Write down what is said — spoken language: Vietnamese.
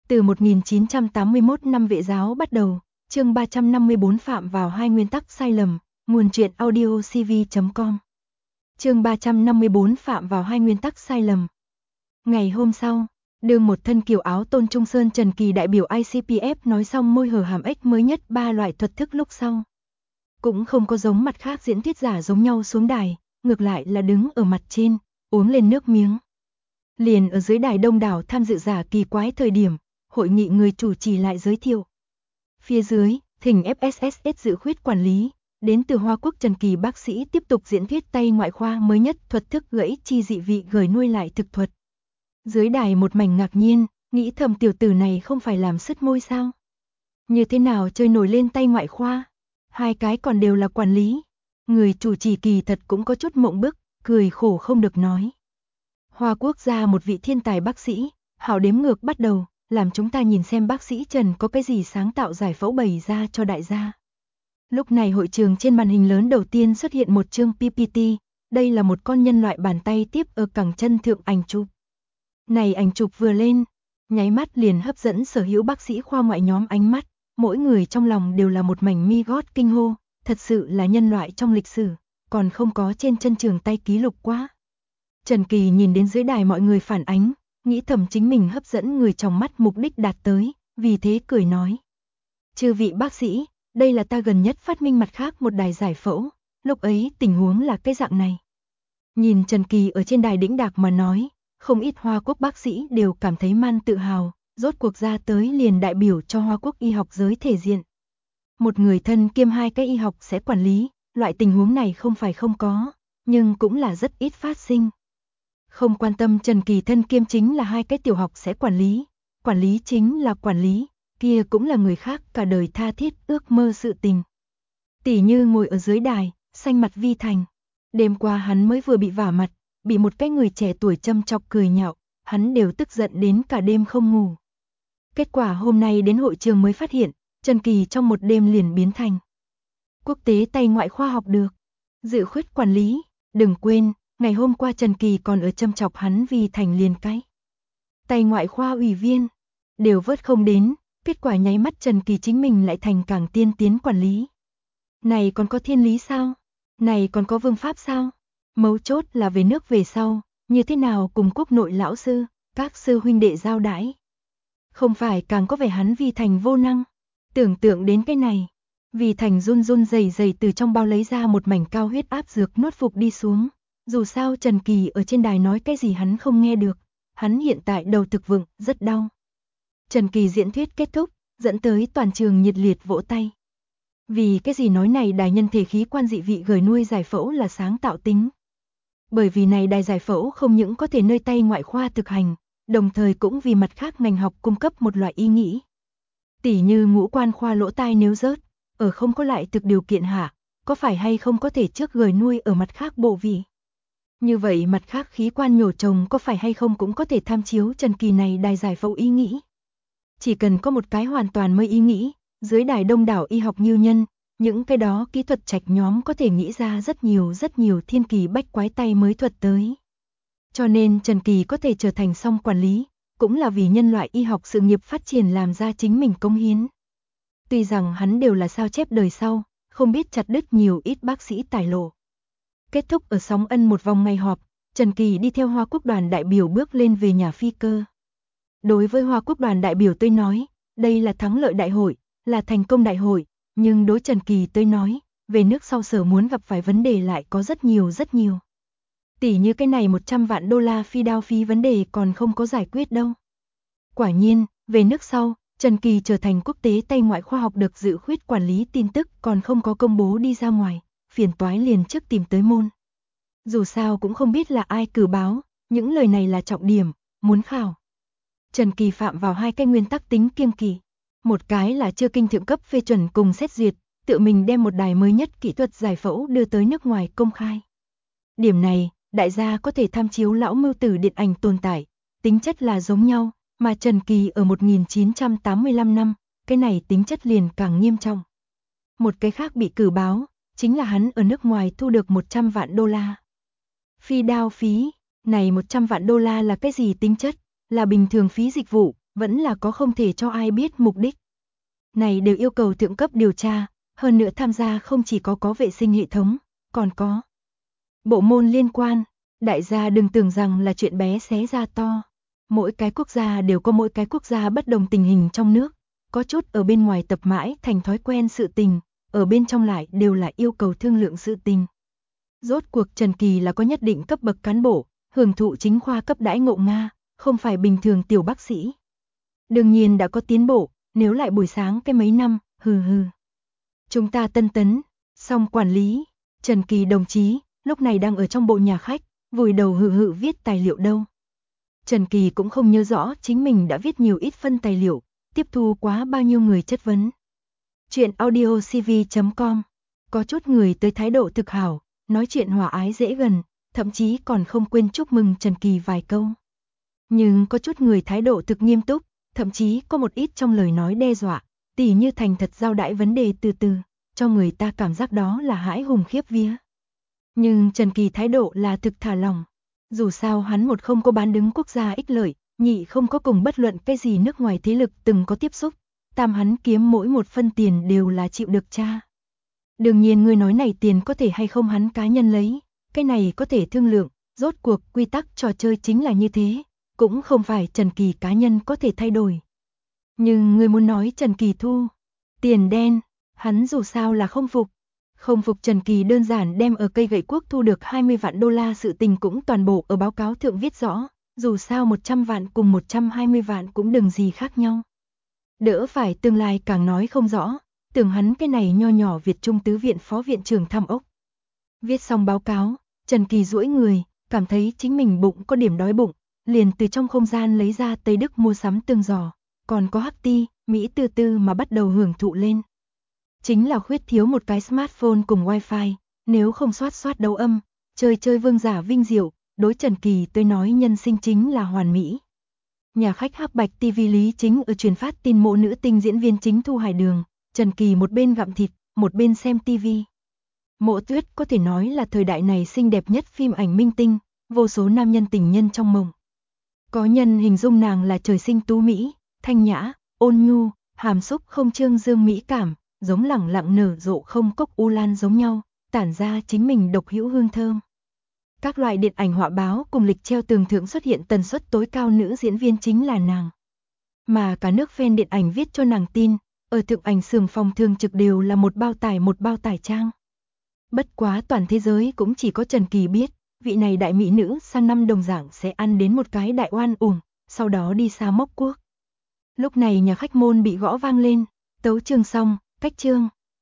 Từ 1981 năm Vệ giáo bắt đầu, chương 354 phạm vào hai nguyên tắc sai lầm, nguồn truyện audio cv.com. Chương 354 phạm vào hai nguyên tắc sai lầm. Ngày hôm sau, đương một thân kiều áo tôn trung sơn Trần Kỳ đại biểu ICPF nói xong môi hở hàm ếch mới nhất 3 loại thuật thức lúc sau. Cũng không có giống mặt khác diễn thuyết giả giống nhau xuống đài, ngược lại là đứng ở mặt trên, uống lên nước miếng. Liền ở dưới đài đông đảo tham dự giả kỳ quái thời điểm, hội nghị người chủ trì lại giới thiệu. Phía dưới, thỉnh FSSS dự khuyết quản lý, đến từ Hoa Quốc Trần Kỳ bác sĩ tiếp tục diễn thuyết tay ngoại khoa mới nhất thuật thức gãy chi dị vị gửi nuôi lại thực thuật. Dưới đài một mảnh ngạc nhiên, nghĩ thầm tiểu tử này không phải làm sứt môi sao? Như thế nào chơi nổi lên tay ngoại khoa? Hai cái còn đều là quản lý. Người chủ trì kỳ thật cũng có chút mộng bức, cười khổ không được nói. Hoa Quốc ra một vị thiên tài bác sĩ, hảo đếm ngược bắt đầu, làm chúng ta nhìn xem bác sĩ Trần có cái gì sáng tạo giải phẫu bày ra cho đại gia. Lúc này hội trường trên màn hình lớn đầu tiên xuất hiện một chương PPT, đây là một con nhân loại bàn tay tiếp ở cẳng chân thượng ảnh chụp. Này ảnh chụp vừa lên, nháy mắt liền hấp dẫn sở hữu bác sĩ khoa ngoại nhóm ánh mắt, mỗi người trong lòng đều là một mảnh mi gót kinh hô, thật sự là nhân loại trong lịch sử, còn không có trên chân trường tay ký lục quá. Trần Kỳ nhìn đến dưới đài mọi người phản ánh, nghĩ thầm chính mình hấp dẫn người trong mắt mục đích đạt tới, vì thế cười nói. Chư vị bác sĩ, đây là ta gần nhất phát minh mặt khác một đài giải phẫu, lúc ấy tình huống là cái dạng này. Nhìn Trần Kỳ ở trên đài đĩnh đạc mà nói, không ít Hoa Quốc bác sĩ đều cảm thấy man tự hào, rốt cuộc ra tới liền đại biểu cho Hoa Quốc y học giới thể diện. Một người thân kiêm hai cái y học sẽ quản lý, loại tình huống này không phải không có, nhưng cũng là rất ít phát sinh. Không quan tâm Trần Kỳ thân kiêm chính là hai cái tiểu học sẽ quản lý chính là quản lý, kia cũng là người khác cả đời tha thiết ước mơ sự tình. Tỷ như ngồi ở dưới đài, xanh mặt vi thành. Đêm qua hắn mới vừa bị vả mặt, bị một cái người trẻ tuổi châm chọc cười nhạo, hắn đều tức giận đến cả đêm không ngủ. Kết quả hôm nay đến hội trường mới phát hiện, Trần Kỳ trong một đêm liền biến thành quốc tế tay ngoại khoa học được. Dự khuyết quản lý, đừng quên, ngày hôm qua Trần Kỳ còn ở châm chọc hắn vì thành liền cái tay ngoại khoa ủy viên, đều vớt không đến, kết quả nháy mắt Trần Kỳ chính mình lại thành càng tiên tiến quản lý. Này còn có thiên lý sao? Này còn có vương pháp sao? Mấu chốt là về nước về sau, như thế nào cùng quốc nội lão sư, các sư huynh đệ giao đãi. Không phải càng có vẻ hắn vì thành vô năng. Tưởng tượng đến cái này, vì thành run run rẩy rẩy từ trong bao lấy ra một mảnh cao huyết áp dược nuốt phục đi xuống. Dù sao Trần Kỳ ở trên đài nói cái gì hắn không nghe được, hắn hiện tại đầu thực vựng, rất đau. Trần Kỳ diễn thuyết kết thúc, dẫn tới toàn trường nhiệt liệt vỗ tay. Vì cái gì nói này đài nhân thể khí quan dị vị gửi nuôi giải phẫu là sáng tạo tính. Bởi vì này đài giải phẫu không những có thể nơi tay ngoại khoa thực hành, đồng thời cũng vì mặt khác ngành học cung cấp một loại ý nghĩ. Tỉ như ngũ quan khoa lỗ tai nếu rớt, ở không có lại thực điều kiện hạ, có phải hay không có thể trước gửi nuôi ở mặt khác bộ vị. Như vậy mặt khác khí quan nhổ trồng có phải hay không cũng có thể tham chiếu Trần Kỳ này đài giải phẫu ý nghĩ. Chỉ cần có một cái hoàn toàn mới ý nghĩ, dưới đài đông đảo y học như nhân, những cái đó kỹ thuật trạch nhóm có thể nghĩ ra rất nhiều thiên kỳ bách quái tay mới thuật tới. Cho nên Trần Kỳ có thể trở thành song quản lý, cũng là vì nhân loại y học sự nghiệp phát triển làm ra chính mình cống hiến. Tuy rằng hắn đều là sao chép đời sau, không biết chặt đứt nhiều ít bác sĩ tài lộ. Kết thúc ở Sóng Ân một vòng ngày họp, Trần Kỳ đi theo Hoa Quốc đoàn đại biểu bước lên về nhà phi cơ. Đối với Hoa Quốc đoàn đại biểu tôi nói, đây là thắng lợi đại hội, là thành công đại hội, nhưng đối Trần Kỳ tôi nói, về nước sau sở muốn gặp phải vấn đề lại có rất nhiều. Tỷ như cái này 100 vạn đô la phi đao phí vấn đề còn không có giải quyết đâu. Quả nhiên, về nước sau, Trần Kỳ trở thành quốc tế tay ngoại khoa học được dự khuyết quản lý tin tức còn không có công bố đi ra ngoài, phiền toái liền trước tìm tới môn. Dù sao cũng không biết là ai cử báo, những lời này là trọng điểm, muốn khảo. Trần Kỳ phạm vào hai cái nguyên tắc tính kiêng kỵ. Một cái là chưa kinh thượng cấp phê chuẩn cùng xét duyệt, tự mình đem một đài mới nhất kỹ thuật giải phẫu đưa tới nước ngoài công khai. Điểm này, đại gia có thể tham chiếu lão mưu tử điện ảnh tồn tại, tính chất là giống nhau, mà Trần Kỳ ở 1985 năm, cái này tính chất liền càng nghiêm trọng. Một cái khác bị cử báo, chính là hắn ở nước ngoài thu được 100 vạn đô la. Phi đao phí, này 100 vạn đô la là cái gì tính chất? Là bình thường phí dịch vụ, vẫn là có không thể cho ai biết mục đích. Này đều yêu cầu thượng cấp điều tra, hơn nữa tham gia không chỉ có vệ sinh hệ thống, còn có bộ môn liên quan. Đại gia đừng tưởng rằng là chuyện bé xé ra to. Mỗi cái quốc gia đều có mỗi cái quốc gia bất đồng tình hình trong nước, có chút ở bên ngoài tập mãi thành thói quen sự tình, ở bên trong lại đều là yêu cầu thương lượng sự tình. Rốt cuộc Trần Kỳ là có nhất định cấp bậc cán bộ, hưởng thụ chính khoa cấp đãi ngộ Nga, không phải bình thường tiểu bác sĩ. Đương nhiên đã có tiến bộ, nếu lại buổi sáng cái mấy năm, hừ hừ. Chúng ta tân tấn, xong quản lý, Trần Kỳ đồng chí, lúc này đang ở trong bộ nhà khách, vùi đầu hừ hừ viết tài liệu đâu. Trần Kỳ cũng không nhớ rõ chính mình đã viết nhiều ít phân tài liệu, tiếp thu quá bao nhiêu người chất vấn. Chuyện audiocv.com, có chút người tới thái độ thực hảo, nói chuyện hòa ái dễ gần, thậm chí còn không quên chúc mừng Trần Kỳ vài câu. Nhưng có chút người thái độ thực nghiêm túc, thậm chí có một ít trong lời nói đe dọa, tỉ như thành thật giao đãi vấn đề từ từ, cho người ta cảm giác đó là hãi hùng khiếp vía. Nhưng Trần Kỳ thái độ là thực thả lòng. Dù sao hắn một không có bán đứng quốc gia ích lợi, nhị không có cùng bất luận cái gì nước ngoài thế lực từng có tiếp xúc, tam hắn kiếm mỗi một phân tiền đều là chịu được cha. Đương nhiên người nói này tiền có thể hay không hắn cá nhân lấy, cái này có thể thương lượng, rốt cuộc quy tắc trò chơi chính là như thế, cũng không phải Trần Kỳ cá nhân có thể thay đổi. Nhưng người muốn nói Trần Kỳ thu tiền đen, hắn dù sao là không phục. Không phục Trần Kỳ đơn giản đem ở cây gậy quốc thu được 20 vạn đô la sự tình cũng toàn bộ ở báo cáo thượng viết rõ, dù sao 100 vạn cùng 120 vạn cũng đừng gì khác nhau. Đỡ phải tương lai càng nói không rõ, tưởng hắn cái này nho nhỏ Việt Trung tứ viện phó viện trưởng thăm ốc. Viết xong báo cáo, Trần Kỳ duỗi người, cảm thấy chính mình bụng có điểm đói bụng, liền từ trong không gian lấy ra Tây Đức mua sắm tương giò, còn có hắc ti, Mỹ từ từ mà bắt đầu hưởng thụ lên. Chính là khuyết thiếu một cái smartphone cùng wifi, nếu không soát đấu âm, chơi vương giả vinh diệu, đối Trần Kỳ tôi nói nhân sinh chính là hoàn mỹ. Nhà khách Hắc Bạch TV Lý Chính ở truyền phát tin mộ nữ tinh diễn viên chính Thu Hải Đường, Trần Kỳ một bên gặm thịt, một bên xem TV. Mộ Tuyết có thể nói là thời đại này xinh đẹp nhất phim ảnh minh tinh, vô số nam nhân tình nhân trong mộng. Có nhân hình dung nàng là trời sinh tú mỹ, thanh nhã, ôn nhu, hàm xúc không trương dương mỹ cảm, giống lẳng lặng nở rộ không cốc u lan giống nhau, tản ra chính mình độc hữu hương thơm. Các loại điện ảnh họa báo cùng lịch treo tường thượng xuất hiện tần suất tối cao nữ diễn viên chính là nàng. Mà cả nước fan điện ảnh viết cho nàng tin, ở thượng ảnh xưởng phòng thường trực đều là một bao tải trang. Bất quá toàn thế giới cũng chỉ có Trần Kỳ biết, vị này đại mỹ nữ sang năm đồng dạng sẽ ăn đến một cái đại oan uổng, sau đó đi xa mốc quốc. Lúc này nhà khách môn bị gõ vang lên, tấu chương xong, cách chương.